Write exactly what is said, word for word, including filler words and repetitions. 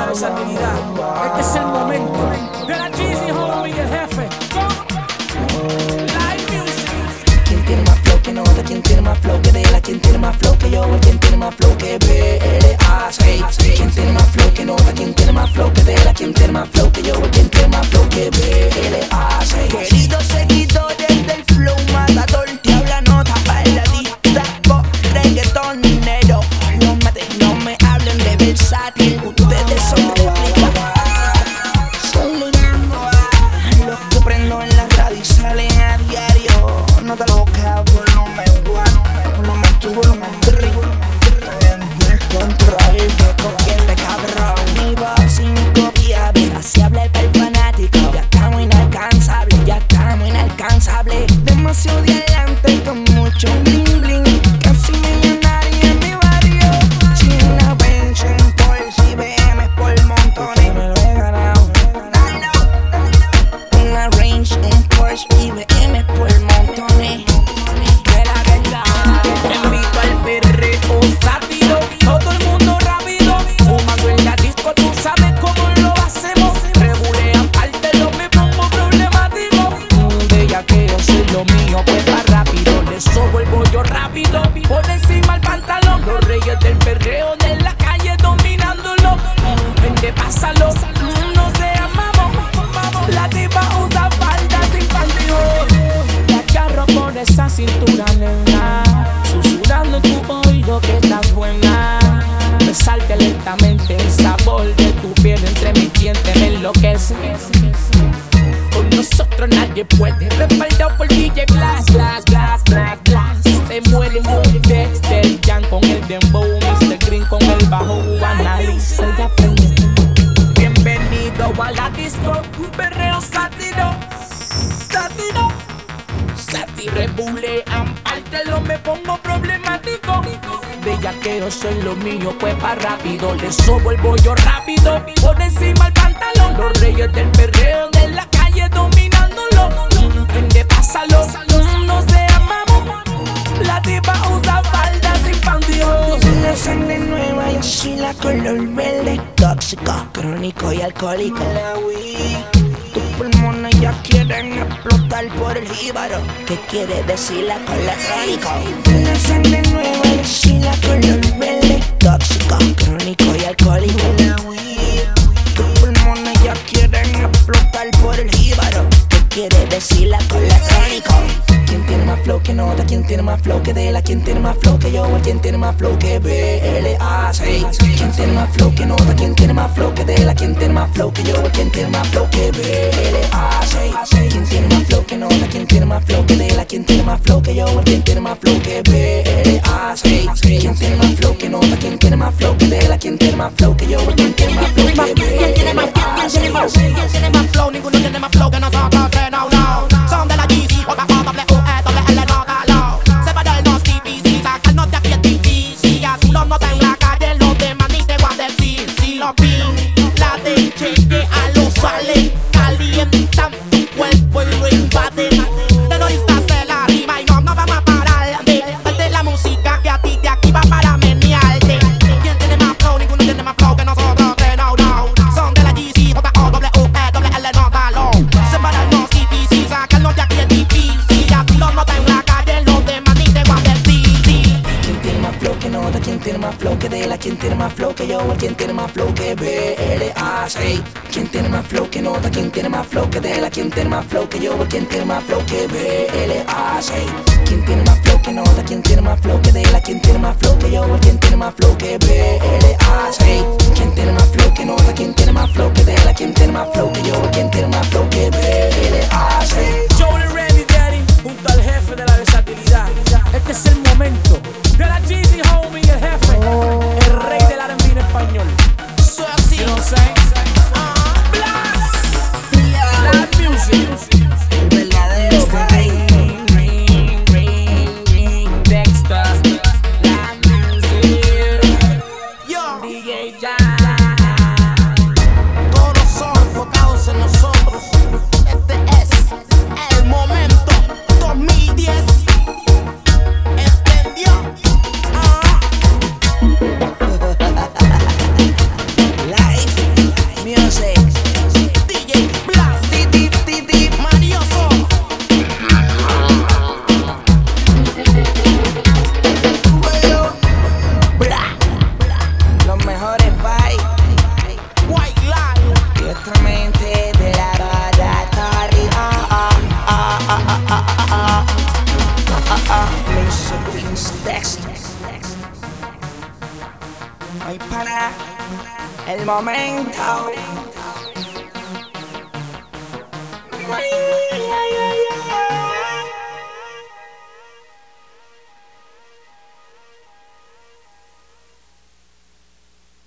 versatilidad. Este es el momento de la Jeezy, homie, el jefe. Live music. ¿Quién tiene más flow que nota? ¿Quién tiene más flow que Dela? ¿Quién tiene más flow que yo? ¿Quién tiene más flow que B L A seis? ¿Quién tiene más flow que nota? ¿Quién tiene más flow que Dela? ¿Quién tiene más flow que yo? ¿Quién tiene más flow que B L A seis? Queridos seguidores del flow matador, te habla nota bailadita, pop, reggaetonero. No me, no me hablen de versátil, ustedes son réplica. Soy mirando a los que prendo en la radio y salen a diario. Nota loca, volumen uno, volumen tu volumen tres. Descontrol, coquete cabrón. Mi voz sin copia, así habla el fanático. Ya estamos inalcanzable, ya estamos inalcanzable. Demasiado de adelante con mucho bling bling. Casi millonario en mi barrio. China, Benz, Porsche y B M por montones. Me lo he ganado. Una Range, un Porsche y B M por montones. De la verdad, te invito al perreo sátiro. Todo el mundo rápido, fumando en la disco, tú sabes cómo lo hacemos. Regulea parte, lo me pongo problemático. De ya que yo soy lo mío, pues va rápido. Le sobo el bollo rápido, por encima el pantalón. Los reyes del perreo de la calle dominándolo. Vente, pásalo, no se amamos. La tipa usa falda sin pantalón. La agarro por esa cintura, nena, susurrando en tu oído que estás buena. Me salte lentamente el sabor de tu piel entre mis dientes, me enloquece. Con nosotros nadie puede, respaldado por D J Glass, Glass, Glass, Glass, Glass. Se muere desde el Jan con el dembow, mister Green con el bajo, analiza y aprende. Bienvenido a la disco, un perreo sátiro, sátiro. Satire bulean, lo me pongo problemático. De ya que yo soy lo mío, pues pa' rápido. Le sobo el bollo rápido, por encima el pantalón. Los reyes del perreo de la calle dominándolo. Vende, pásalo, no se amamos. La tipa usa falda sin pantalón. La sangre nueva, yo soy la color verde. Tóxico, crónico y alcohólico. La Wii. Tus pulmones ya quieren explotar por el jíbaro. ¿Qué quiere decir la cola crónico? La sangre nueva, yo soy la color verde. Tóxico, crónico y alcohólico. La Wii. Tus pulmones ya quieren explotar por el jíbaro. ¿Qué quiere decir la cola crónico? ¿Quién tiene más flow que nota? ¿Quién tiene más flow que Dela? ¿Quién tiene más flow que yo? ¿Quién tiene más flow que B L A seis? ¿Quién tiene más flow que nota? ¿Quién tiene más flow que Dela? ¿Quién tiene más flow que yo? ¿Quién tiene más flow que B L A seis? ¿Quién tiene más flow que nota? ¿Quién tiene más flow que Dela? ¿Quién tiene más flow que yo? ¿Quién tiene más flow que B L A seis? ¿Quién tiene más flow que nota? ¿Quién tiene más flow que Dela? ¿Quién tiene más flow que yo? ¿Quién tiene más flow que B L A seis? ¿Quién tiene más flow? Ninguno tiene más flow que nosotros tres, no, no. Son de la Jeezy, otra O, doble U, E, doble L, nota, low. Se va del dos difícil, sacarnos de aquí es difícil. A tu no está en la calle, los demás ni te van a decir. Si lo vi, la de cheque a los sale, calientan tu cuerpo y lo invaden. Terroristas de la rima y no, no vamos a parar de darte la música que a ti te activa para menearte. ¿Quién tiene más flow? Ninguno tiene más flow que nosotros tres, no, no. Son de la Jeezy, otra O, doble U, E, doble L, nota, low. Separarnos difícil, sacarnos de aquí es difícil. A tu no está en la calle, los demás ni te van a decir. ¿Quién tiene más flow que nota? ¿Quién tiene más flow que Dela? ¿Quién tiene más flow que yo? ¿Quién tiene más flow que B L A seis? ¿Quién tiene más flow que nota? ¿Quién tiene más flow que Dela? ¿Quién tiene más flow que yo? ¿Quién tiene más flow que B L A seis? ¿Quién tiene más flow que nota? ¿Quién tiene más flow que Dela? ¿Quién tiene más flow que yo? ¿Quién tiene más flow que B L A seis? ¿Quién tiene más flow que nota? ¿Quién tiene más flow que Dela? ¿Quién tiene más flow que yo? ¿Quién tiene más flow que B L A seis? Joe Randy Daddy, junto al jefe de la versatilidad. Este es el momento de la Jeezy, homie, el jefe, el rey del R and B en español. Soy así. You know what I'm saying? Blast! Live music. El verdadero rey. momento.